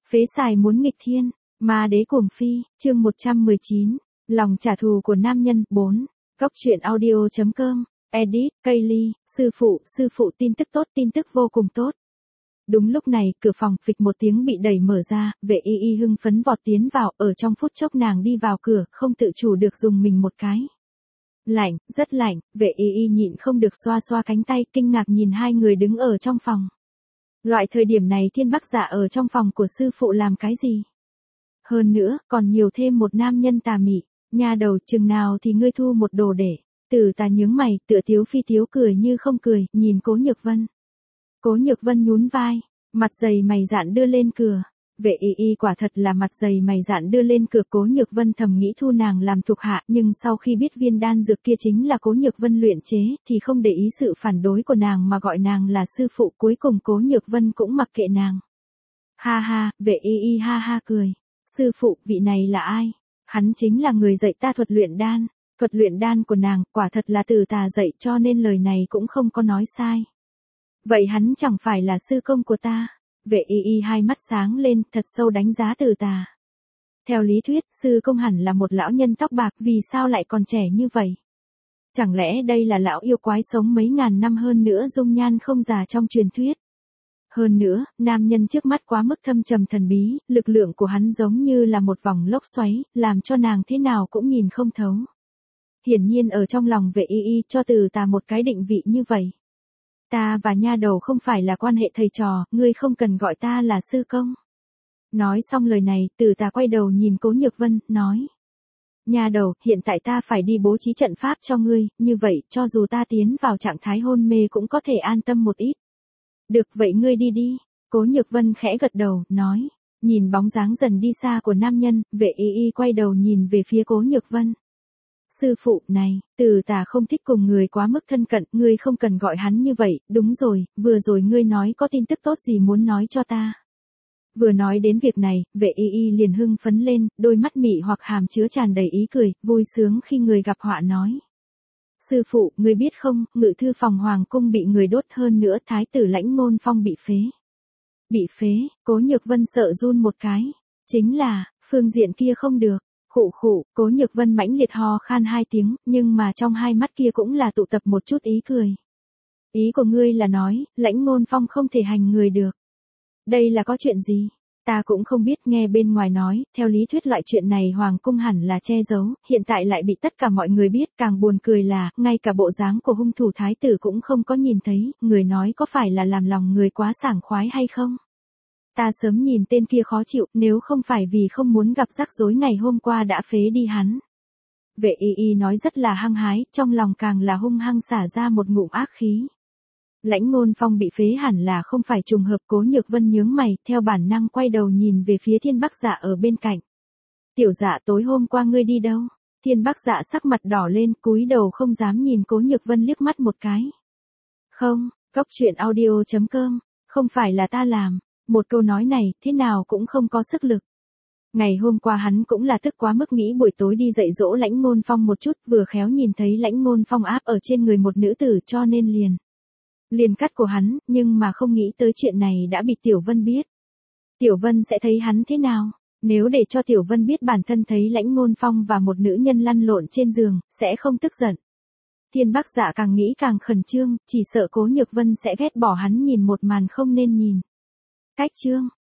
Phế xài muốn nghịch thiên, ma đế cuồng phi, chương 119, lòng trả thù của nam nhân, 4. Góc truyện audio.com, edit, Kaylee, sư phụ tin tức vô cùng tốt. Đúng lúc này, cửa phòng phịch một tiếng bị đẩy mở ra, Vệ Y hưng phấn vọt tiến vào, ở trong phút chốc nàng đi vào cửa, không tự chủ được dùng mình một cái. Lạnh, rất lạnh, Vệ Y nhịn không được xoa xoa cánh tay, kinh ngạc nhìn hai người đứng ở trong phòng. Loại thời điểm này Thiên Bắc Dạ ở trong phòng của sư phụ làm cái gì? Hơn nữa, còn nhiều thêm một nam nhân tà mị, nha đầu chừng nào thì ngươi thu một đồ để. Tử Tà nhướng mày, tựa tiếu phi tiếu cười như không cười, nhìn Cố Nhược Vân. Cố Nhược Vân nhún vai, mặt dày mày dạn đưa lên cửa. Vệ Y quả thật là mặt dày mày dạn đưa lên cửa. Cố Nhược Vân thầm nghĩ thu nàng làm thuộc hạ, nhưng sau khi biết viên đan dược kia chính là Cố Nhược Vân luyện chế, thì không để ý sự phản đối của nàng mà gọi nàng là sư phụ. Cuối cùng Cố Nhược Vân cũng mặc kệ nàng. Ha ha, Vệ Y ha ha cười. Sư phụ, vị này là ai? Hắn chính là người dạy ta thuật luyện đan. Thuật luyện đan của nàng, quả thật là Tử Tà dạy, cho nên lời này cũng không có nói sai. Vậy hắn chẳng phải là sư công của ta? Vệ Y hai mắt sáng lên, thật sâu đánh giá Tử Tà. Theo lý thuyết, sư công hẳn là một lão nhân tóc bạc, vì sao lại còn trẻ như vậy? Chẳng lẽ đây là lão yêu quái sống mấy ngàn năm, hơn nữa dung nhan không già trong truyền thuyết? Hơn nữa, nam nhân trước mắt quá mức thâm trầm thần bí, lực lượng của hắn giống như là một vòng lốc xoáy, làm cho nàng thế nào cũng nhìn không thấu. Hiển nhiên ở trong lòng Vệ Y cho Tử Tà một cái định vị như vậy. Ta và nha đầu không phải là quan hệ thầy trò, ngươi không cần gọi ta là sư công. Nói xong lời này, Tử Tà quay đầu nhìn Cố Nhược Vân, nói. Nha đầu, hiện tại ta phải đi bố trí trận pháp cho ngươi, như vậy, cho dù ta tiến vào trạng thái hôn mê cũng có thể an tâm một ít. Được, vậy ngươi đi đi. Cố Nhược Vân khẽ gật đầu, nói. Nhìn bóng dáng dần đi xa của nam nhân, Vệ Y quay đầu nhìn về phía Cố Nhược Vân. Sư phụ, này, Tử Tà không thích cùng người quá mức thân cận, ngươi không cần gọi hắn như vậy. Đúng rồi, vừa rồi ngươi nói có tin tức tốt gì muốn nói cho ta. Vừa nói đến việc này, Vệ Y liền hưng phấn lên, đôi mắt mị hoặc hàm chứa tràn đầy ý cười, vui sướng khi người gặp họa nói. Sư phụ, ngươi biết không, ngự thư phòng hoàng cung bị người đốt, hơn nữa thái tử Lãnh Ngôn Phong bị phế. Bị phế, Cố Nhược Vân sợ run một cái. Chính là, phương diện kia không được. Khụ, Cố Nhược Vân mãnh liệt ho khan hai tiếng, nhưng mà trong hai mắt kia cũng là tụ tập một chút ý cười. Ý của ngươi là nói, Lãnh Ngôn Phong không thể hành người được. Đây là có chuyện gì? Ta cũng không biết, nghe bên ngoài nói, theo lý thuyết loại chuyện này hoàng cung hẳn là che giấu, hiện tại lại bị tất cả mọi người biết, càng buồn cười là, ngay cả bộ dáng của hung thủ thái tử cũng không có nhìn thấy, người nói có phải là làm lòng người quá sảng khoái hay không? Ta sớm nhìn tên kia khó chịu, nếu không phải vì không muốn gặp rắc rối ngày hôm qua đã phế đi hắn. Vệ Y nói rất là hăng hái, trong lòng càng là hung hăng xả ra một ngụm ác khí. Lãnh Ngôn Phong bị phế hẳn là không phải trùng hợp. Cố Nhược Vân nhướng mày, theo bản năng quay đầu nhìn về phía Thiên Bắc Dạ ở bên cạnh. Tiểu Dạ, tối hôm qua ngươi đi đâu? Thiên Bắc Dạ sắc mặt đỏ lên, cúi đầu không dám nhìn Cố Nhược Vân liếc mắt một cái. Không, góc truyện audio.com, không phải là ta làm. Một câu nói này, thế nào cũng không có sức lực. Ngày hôm qua hắn cũng là tức quá mức, nghĩ buổi tối đi dạy dỗ Lãnh Ngôn Phong một chút, vừa khéo nhìn thấy Lãnh Ngôn Phong áp ở trên người một nữ tử, cho nên liền cắt của hắn, nhưng mà không nghĩ tới chuyện này đã bị Tiểu Vân biết. Tiểu Vân sẽ thấy hắn thế nào? Nếu để cho Tiểu Vân biết bản thân thấy Lãnh Ngôn Phong và một nữ nhân lăn lộn trên giường, sẽ không tức giận. Thiên Bắc Dạ càng nghĩ càng khẩn trương, chỉ sợ Cố Nhược Vân sẽ ghét bỏ hắn nhìn một màn không nên nhìn. Cách chương